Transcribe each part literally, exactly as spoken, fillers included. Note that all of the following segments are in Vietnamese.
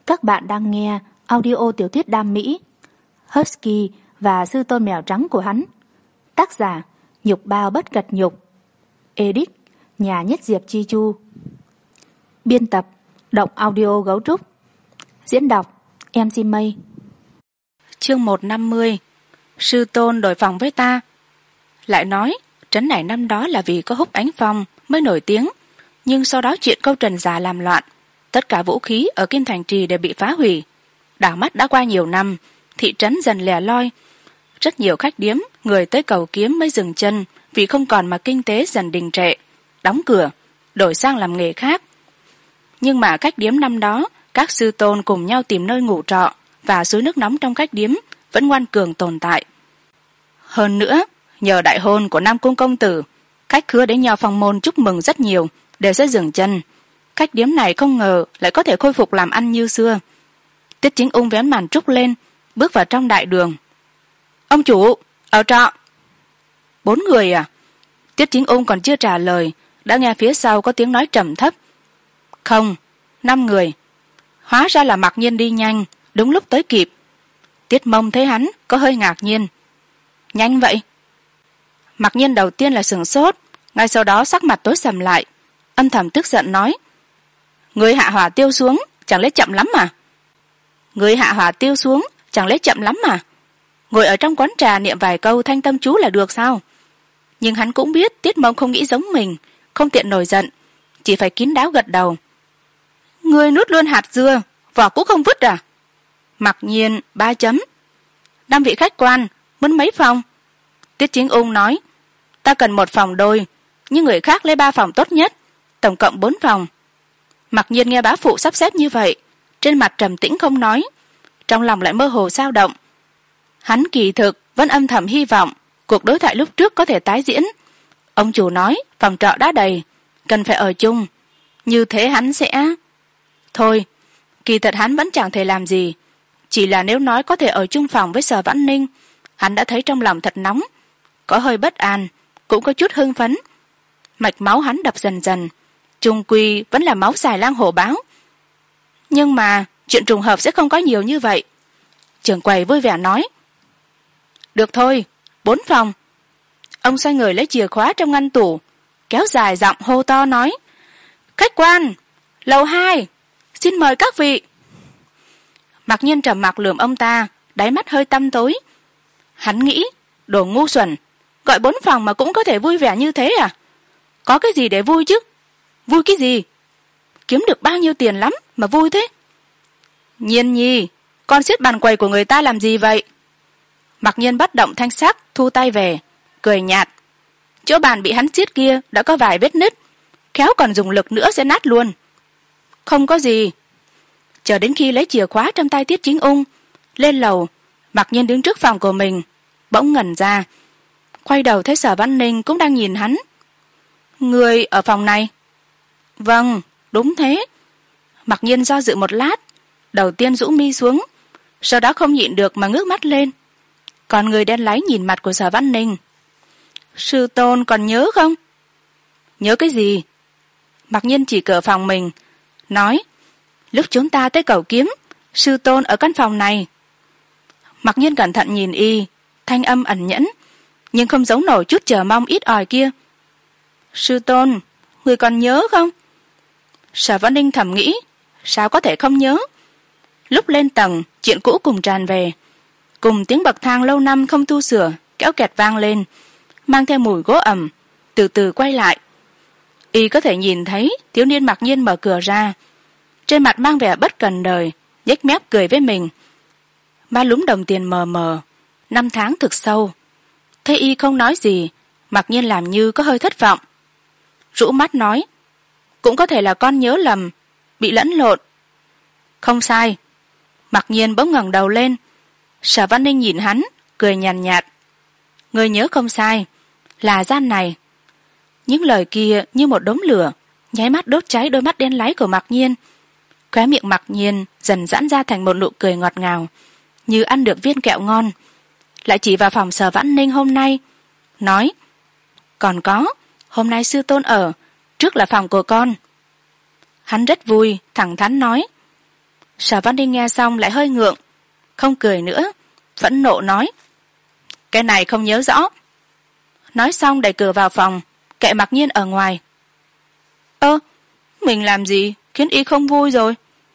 Các bạn đang nghe audio tiểu thuyết đam mỹ Husky và sư tôn mèo trắng của hắn. Tác giả Nhục Bao Bất Cật Nhục. Edit Nhà Nhất Diệp Chi Chu. Biên tập Động Audio Gấu Trúc. Diễn đọc em xê Mây. Chương một trăm năm mươi. Sư tôn đổi phòng với ta. Lại nói trấn này năm đó là vì có Húc Ánh Phong mới nổi tiếng, nhưng sau đó chuyện câu trần giả làm loạn, tất cả vũ khí ở Kim Thành Trì đều bị phá hủy. Đảo mắt đã qua nhiều năm, thị trấn dần lẻ loi. Rất nhiều khách điếm người tới cầu kiếm mới dừng chân vì không còn mà kinh tế dần đình trệ, đóng cửa, đổi sang làm nghề khác. Nhưng mà khách điếm năm đó, các sư tôn cùng nhau tìm nơi ngủ trọ và suối nước nóng trong khách điếm vẫn ngoan cường tồn tại. Hơn nữa, nhờ đại hôn của Nam Cung công tử, khách khứa đến nhau phong môn chúc mừng rất nhiều, đều sẽ dừng chân. Khách điếm này không ngờ lại có thể khôi phục làm ăn như xưa. Tiết Chính Ung vén màn trúc lên, bước vào trong đại đường. Ông chủ, ở trọ. Bốn người à? Tiết Chính Ung còn chưa trả lời, đã nghe phía sau có tiếng nói trầm thấp. Không, năm người. Hóa ra là Mặc Nhiên đi nhanh, đúng lúc tới kịp. Tiết Mông thấy hắn có hơi ngạc nhiên. Nhanh vậy? Mặc Nhiên đầu tiên là sửng sốt, ngay sau đó sắc mặt tối sầm lại, âm thầm tức giận nói: người hạ hỏa tiêu xuống, chẳng lẽ chậm lắm mà? Người hạ hỏa tiêu xuống, chẳng lẽ chậm lắm mà? Ngồi ở trong quán trà niệm vài câu thanh tâm chú là được sao? Nhưng hắn cũng biết Tiết Mông không nghĩ giống mình, không tiện nổi giận, chỉ phải kín đáo gật đầu. Người nuốt luôn hạt dưa, vỏ cũng không vứt à? Mặc Nhiên ba chấm. Năm vị khách quan muốn mấy phòng? Tiết Chính Ung nói: ta cần một phòng đôi, nhưng người khác lấy ba phòng tốt nhất, tổng cộng bốn phòng. Mặc Nhiên nghe bá phụ sắp xếp như vậy, trên mặt trầm tĩnh không nói, trong lòng lại mơ hồ dao động. Hắn kỳ thực vẫn âm thầm hy vọng cuộc đối thoại lúc trước có thể tái diễn. Ông chủ nói phòng trọ đã đầy, cần phải ở chung, như thế hắn sẽ... Thôi, kỳ thật hắn vẫn chẳng thể làm gì, chỉ là nếu nói có thể ở chung phòng với Sở Vãn Ninh, hắn đã thấy trong lòng thật nóng, có hơi bất an, cũng có chút hưng phấn. Mạch máu hắn đập dần dần, chung quy vẫn là máu xài lang hổ báo. Nhưng mà chuyện trùng hợp sẽ không có nhiều như vậy. Trưởng quầy vui vẻ nói: được thôi, bốn phòng. Ông xoay người lấy chìa khóa trong ngăn tủ, kéo dài giọng hô to nói: khách quan, lầu hai, xin mời các vị. Mặc Nhiên trầm mặc lườm ông ta, đáy mắt hơi tăm tối. Hắn nghĩ, đồ ngu xuẩn, gọi bốn phòng mà cũng có thể vui vẻ như thế à? Có cái gì để vui chứ? Vui cái gì? Kiếm được bao nhiêu tiền lắm mà vui thế? Nhiên nhi, con xiết bàn quầy của người ta làm gì vậy? Mặc Nhiên bất động thanh sắc, thu tay về, cười nhạt. Chỗ bàn bị hắn xiết kia đã có vài vết nứt, khéo còn dùng lực nữa sẽ nát luôn. Không có gì. Chờ đến khi lấy chìa khóa trong tay Tiết Chính Ung, lên lầu, Mặc Nhiên đứng trước phòng của mình, bỗng ngẩn ra, quay đầu thấy Sở Vãn Ninh cũng đang nhìn hắn. Người ở phòng này? Vâng, đúng thế. Mặc Nhiên do dự một lát, đầu tiên rũ mi xuống, sau đó không nhịn được mà ngước mắt lên. Còn người đen láy nhìn mặt của Sở Vãn Ninh. Sư tôn còn nhớ không? Nhớ cái gì? Mặc Nhiên chỉ cửa phòng mình, nói: lúc chúng ta tới cầu kiếm, sư tôn ở căn phòng này. Mặc Nhiên cẩn thận nhìn y, thanh âm ẩn nhẫn, nhưng không giấu nổi chút chờ mong ít ỏi kia. Sư tôn, người còn nhớ không? Sở Vãn Ninh thầm nghĩ, sao có thể không nhớ? Lúc lên tầng, chuyện cũ cùng tràn về, cùng tiếng bậc thang lâu năm không tu sửa kéo kẹt vang lên, mang theo mùi gỗ ẩm, từ từ quay lại. Y có thể nhìn thấy thiếu niên Mặc Nhiên mở cửa ra, trên mặt mang vẻ bất cần đời, nhếch mép cười với mình. Ba lúm đồng tiền mờ mờ, năm tháng thực sâu. Thấy y không nói gì, Mặc Nhiên làm như có hơi thất vọng, rũ mắt nói: cũng có thể là con nhớ lầm, bị lẫn lộn. Không sai. Mặc Nhiên bỗng ngẩng đầu lên. Sở Vãn Ninh nhìn hắn, cười nhàn nhạt, nhạt. Người nhớ không sai, là gian này. Những lời kia như một đốm lửa, nháy mắt đốt cháy đôi mắt đen láy của Mặc Nhiên. Khóe miệng Mặc Nhiên dần giãn ra thành một nụ cười ngọt ngào, như ăn được viên kẹo ngon. Lại chỉ vào phòng Sở Vãn Ninh hôm nay, nói: còn có, hôm nay sư tôn ở, trước là phòng của con. Hắn rất vui, thẳng thắn nói: Sở Văn Ninh nghe xong lại hơi ngượng, không cười nữa, phẫn nộ nói: cái này không nhớ rõ. Nói xong đẩy cửa vào phòng, kệ Mặc Nhiên ở ngoài. Ơ, mình làm gì khiến y không vui rồi?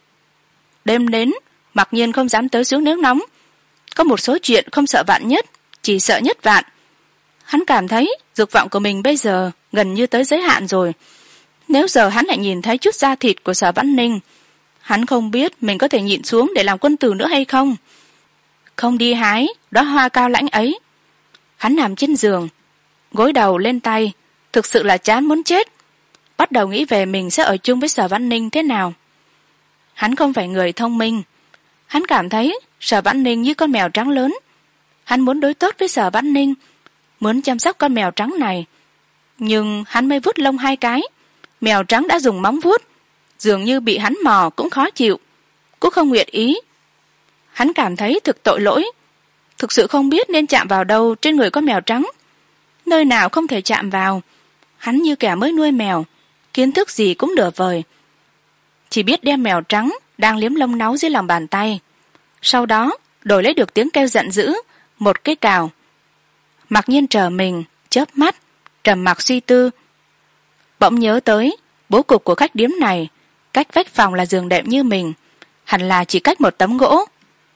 Đêm đến, Mặc Nhiên không dám tới xuống nước nóng. Có một số chuyện không sợ vạn nhất, chỉ sợ nhất vạn. Hắn cảm thấy dục vọng của mình bây giờ gần như tới giới hạn rồi. Nếu giờ hắn lại nhìn thấy chút da thịt của Sở Vãn Ninh, hắn không biết mình có thể nhịn xuống để làm quân tử nữa hay không. Không đi hái đóa hoa cao lãnh ấy. Hắn nằm trên giường, gối đầu lên tay, thực sự là chán muốn chết. Bắt đầu nghĩ về mình sẽ ở chung với Sở Vãn Ninh thế nào. Hắn không phải người thông minh. Hắn cảm thấy Sở Vãn Ninh như con mèo trắng lớn. Hắn muốn đối tốt với Sở Vãn Ninh, muốn chăm sóc con mèo trắng này. Nhưng hắn mới vuốt lông hai cái, mèo trắng đã dùng móng vuốt, dường như bị hắn mò cũng khó chịu, cũng không nguyện ý. Hắn cảm thấy thực tội lỗi, thực sự không biết nên chạm vào đâu trên người con mèo trắng. Nơi nào không thể chạm vào. Hắn như kẻ mới nuôi mèo, kiến thức gì cũng nửa vời. Chỉ biết đem mèo trắng đang liếm lông náu dưới lòng bàn tay, sau đó đổi lấy được tiếng kêu giận dữ, một cái cào. Mặc Nhiên trở mình, chớp mắt, trầm mặc suy tư. Bỗng nhớ tới bố cục của khách điếm này, cách vách phòng là giường đệm như mình, hẳn là chỉ cách một tấm gỗ.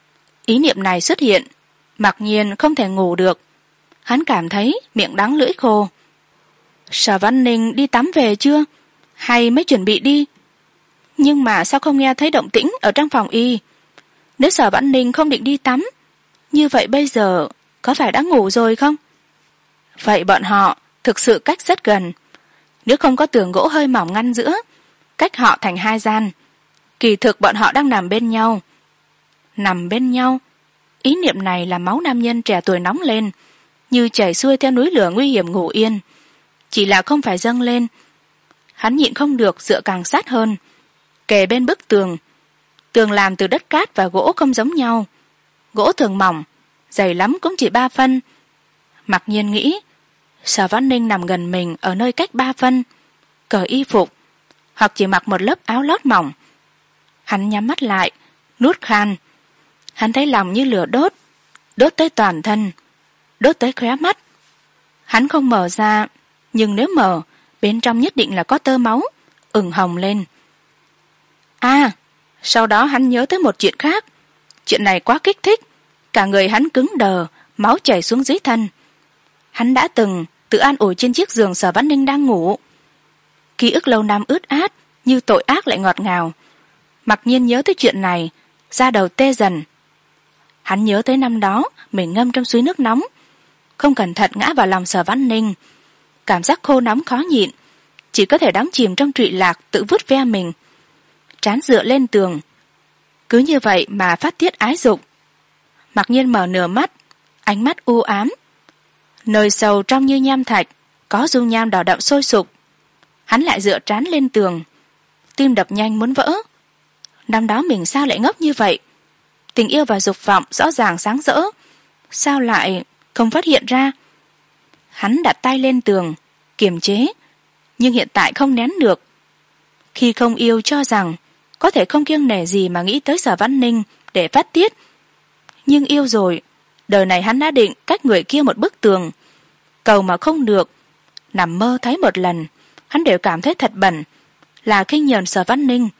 Ý niệm này xuất hiện, Mặc Nhiên không thể ngủ được. Hắn cảm thấy miệng đắng lưỡi khô. Sở Văn Ninh đi tắm về chưa? Hay mới chuẩn bị đi? Nhưng mà sao không nghe thấy động tĩnh ở trong phòng y? Nếu Sở Văn Ninh không định đi tắm, như vậy bây giờ có phải đã ngủ rồi không? Vậy bọn họ thực sự cách rất gần. Nếu không có tường gỗ hơi mỏng ngăn giữa, cách họ thành hai gian, kỳ thực bọn họ đang nằm bên nhau. Nằm bên nhau. Ý niệm này làm máu nam nhân trẻ tuổi nóng lên, như chảy xuôi theo núi lửa nguy hiểm ngủ yên. Chỉ là không phải dâng lên. Hắn nhịn không được dựa càng sát hơn, kề bên bức tường. Tường làm từ đất cát và gỗ không giống nhau. Gỗ thường mỏng, dày lắm cũng chỉ ba phân. Mặc Nhiên nghĩ, Sở Vãn Ninh nằm gần mình ở nơi cách ba phân, cởi y phục, hoặc chỉ mặc một lớp áo lót mỏng. Hắn nhắm mắt lại, nuốt khan. Hắn thấy lòng như lửa đốt, đốt tới toàn thân, đốt tới khóe mắt. Hắn không mở ra, nhưng nếu mở, bên trong nhất định là có tơ máu, ửng hồng lên. À, sau đó hắn nhớ tới một chuyện khác. Chuyện này quá kích thích, cả người hắn cứng đờ, máu chảy xuống dưới thân. Hắn đã từng tự an ủi trên chiếc giường Sở Vãn Ninh đang ngủ. Ký ức lâu năm ướt át, như tội ác lại ngọt ngào. Mặc Nhiên nhớ tới chuyện này, da đầu tê dần. Hắn nhớ tới năm đó mình ngâm trong suối nước nóng, không cẩn thận ngã vào lòng Sở Vãn Ninh. Cảm giác khô nóng khó nhịn, chỉ có thể đắm chìm trong trụy lạc tự vút ve mình. Trán dựa lên tường, cứ như vậy mà phát tiết ái dục. Mặc Nhiên mở nửa mắt, ánh mắt u ám. Nơi sâu trong như nham thạch, có dung nham đỏ đậm sôi sục. Hắn lại dựa trán lên tường, tim đập nhanh muốn vỡ. Năm đó mình sao lại ngốc như vậy? Tình yêu và dục vọng rõ ràng sáng rỡ, sao lại không phát hiện ra? Hắn đặt tay lên tường, kiềm chế, nhưng hiện tại không nén được. Khi không yêu cho rằng có thể không kiêng nể gì mà nghĩ tới Sở Vãn Ninh để phát tiết. Nhưng yêu rồi, đời này hắn đã định cách người kia một bức tường. Cầu mà không được, nằm mơ thấy một lần, hắn đều cảm thấy thật bẩn, là khinh nhờn Sở Vãn Ninh.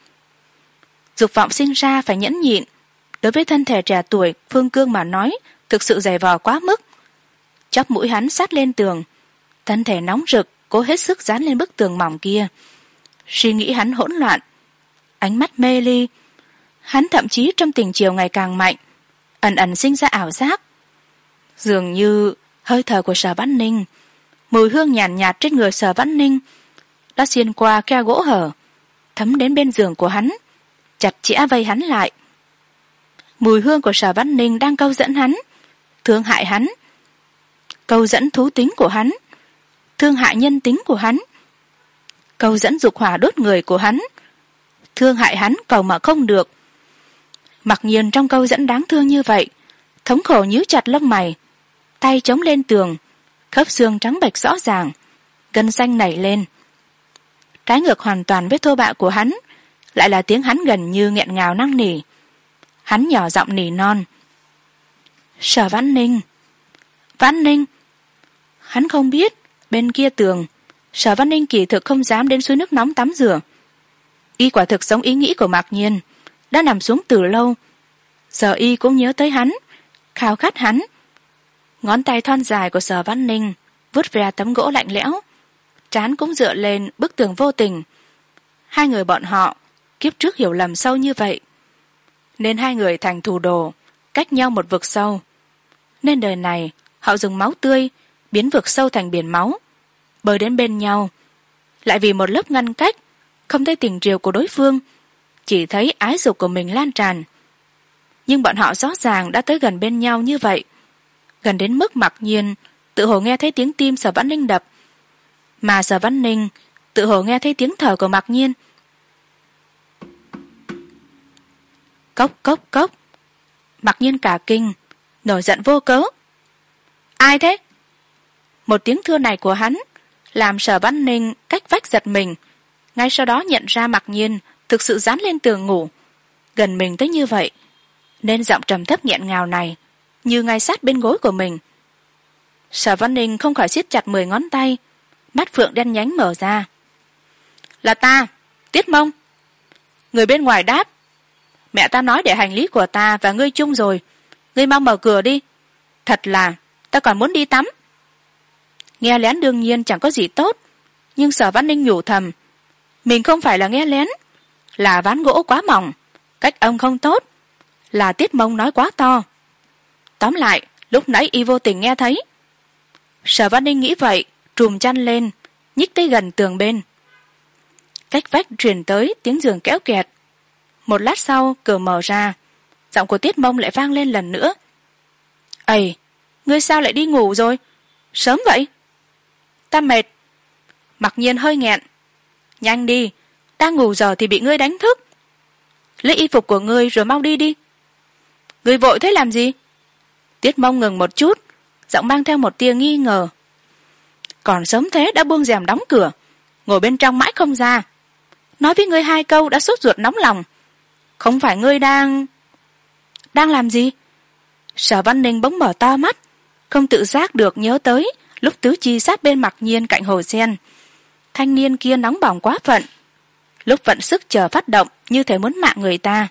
Dục vọng sinh ra phải nhẫn nhịn, đối với thân thể trẻ tuổi Phương Cương mà nói thực sự dày vò quá mức. Chóp mũi hắn sát lên tường, thân thể nóng rực cố hết sức dán lên bức tường mỏng kia. Suy nghĩ hắn hỗn loạn, ánh mắt mê ly. Hắn thậm chí trong tình chiều ngày càng mạnh, ẩn ẩn sinh ra ảo giác. Dường như hơi thở của Sở Vãn Ninh, mùi hương nhàn nhạt, nhạt trên người Sở Vãn Ninh đã xuyên qua khe gỗ hở, thấm đến bên giường của hắn, chặt chẽ vây hắn lại. Mùi hương của Sở Vãn Ninh đang câu dẫn hắn, thương hại hắn, câu dẫn thú tính của hắn, thương hại nhân tính của hắn, câu dẫn dục hỏa đốt người của hắn, thương hại hắn cầu mà không được. Mặc Nhiên trong câu dẫn đáng thương như vậy, thống khổ nhíu chặt lông mày, tay chống lên tường, khớp xương trắng bệch rõ ràng, gân xanh nảy lên. Trái ngược hoàn toàn với thô bạo của hắn lại là tiếng hắn gần như nghẹn ngào năn nỉ. hắn nhỏ giọng nỉ non. Sở Vãn Ninh. Vãn Ninh. Hắn không biết bên kia tường Sở Vãn Ninh kỳ thực không dám đến suối nước nóng tắm rửa. Y quả thực giống ý nghĩ của Mạc Nhiên, đã nằm xuống từ lâu. Giờ y cũng nhớ tới hắn, khao khát hắn. Ngón tay thon dài của Sở Vãn Ninh vuốt ve tấm gỗ lạnh lẽo, trán cũng dựa lên bức tường vô tình. Hai người bọn họ kiếp trước hiểu lầm sâu như vậy, nên hai người thành thù đồ, cách nhau một vực sâu. Nên đời này họ dùng máu tươi biến vực sâu thành biển máu, bơi đến bên nhau. Lại vì một lớp ngăn cách, không thấy tình triều của đối phương, chỉ thấy ái dục của mình lan tràn. Nhưng bọn họ rõ ràng đã tới gần bên nhau như vậy, gần đến mức Mặc Nhiên tự hồ nghe thấy tiếng tim Sở Vãn Ninh đập, mà Sở Vãn Ninh tự hồ nghe thấy tiếng thở của Mặc Nhiên. Cốc cốc cốc. Mặc Nhiên cả kinh, nổi giận vô cớ. Ai thế? Một tiếng thưa này của hắn làm Sở Vãn Ninh cách vách giật mình, ngay sau đó nhận ra Mặc Nhiên thực sự dán lên tường ngủ gần mình tới như vậy, nên giọng trầm thấp nghẹn ngào này như ngay sát bên gối của mình. Sở Vãn Ninh không khỏi siết chặt mười ngón tay, mắt phượng đen nhánh mở ra. Là ta, Tiết Mông. Người bên ngoài đáp. Mẹ ta nói để hành lý của ta và ngươi chung rồi, ngươi mau mở cửa đi. Thật là ta còn muốn đi tắm. Nghe lén đương nhiên chẳng có gì tốt, nhưng Sở Vãn Ninh nhủ thầm, mình không phải là nghe lén, là ván gỗ quá mỏng, cách âm không tốt, là Tiết Mông nói quá to. Tóm lại lúc nãy y vô tình nghe thấy. Sở Vãn Ninh nghĩ vậy, trùm chăn lên, nhích tới gần tường bên. Cách vách truyền tới tiếng giường kéo kẹt. Một lát sau cửa mở ra, giọng của Tiết Mông lại vang lên lần nữa. Ầy, ngươi sao lại đi ngủ rồi? Sớm vậy? Ta mệt. Mặc Nhiên hơi nghẹn. Nhanh đi, đang ngủ giờ thì bị ngươi đánh thức. Lấy y phục của ngươi rồi mau đi đi. Ngươi vội thế làm gì? Tiết Mông ngừng một chút, giọng mang theo một tia nghi ngờ. Còn sớm thế đã buông rèm đóng cửa, ngồi bên trong mãi không ra. Nói với ngươi hai câu đã sốt ruột nóng lòng. Không phải ngươi đang... Đang làm gì? Sở Vãn Ninh bỗng mở to mắt, không tự giác được nhớ tới lúc tứ chi sát bên Mặc Nhiên cạnh hồ sen. Thanh niên kia nóng bỏng quá phận, lúc vận sức chờ phát động như thể muốn mạng người ta.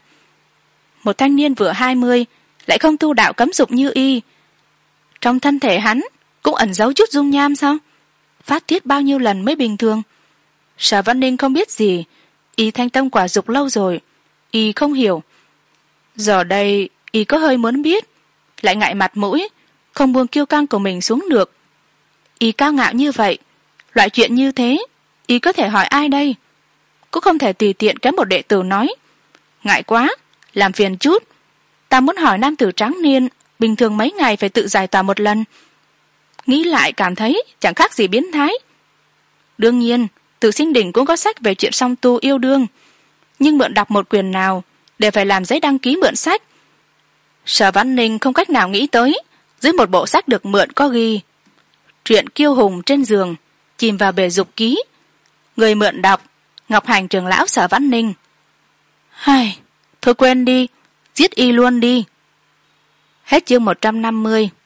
Một thanh niên vừa hai mươi lại không tu đạo cấm dục như y, trong thân thể hắn cũng ẩn giấu chút dung nham sao? Phát tiết bao nhiêu lần mới bình thường? Sở Vãn Ninh không biết gì, y thanh tâm quả dục lâu rồi, y không hiểu. Giờ đây y có hơi muốn biết, lại ngại mặt mũi, không buông kiêu căng của mình xuống được. Y cao ngạo như vậy, loại chuyện như thế y có thể hỏi ai đây? Cũng không thể tùy tiện kéo một đệ tử nói, ngại quá, làm phiền chút, ta muốn hỏi nam tử trắng niên bình thường mấy ngày phải tự giải tỏa một lần. Nghĩ lại cảm thấy chẳng khác gì biến thái. Đương nhiên Từ Sinh Đỉnh cũng có sách về chuyện song tu yêu đương, nhưng mượn đọc một quyển nào để phải làm giấy đăng ký mượn sách. Sở Vãn Ninh không cách nào nghĩ tới dưới một bộ sách được mượn có ghi truyện kiêu hùng trên giường, chìm vào bể dục ký, người mượn đọc Ngọc Hành trưởng lão Sở Vãn Ninh. Hai, thôi quên đi, giết y luôn đi. Hết chương một trăm năm mươi.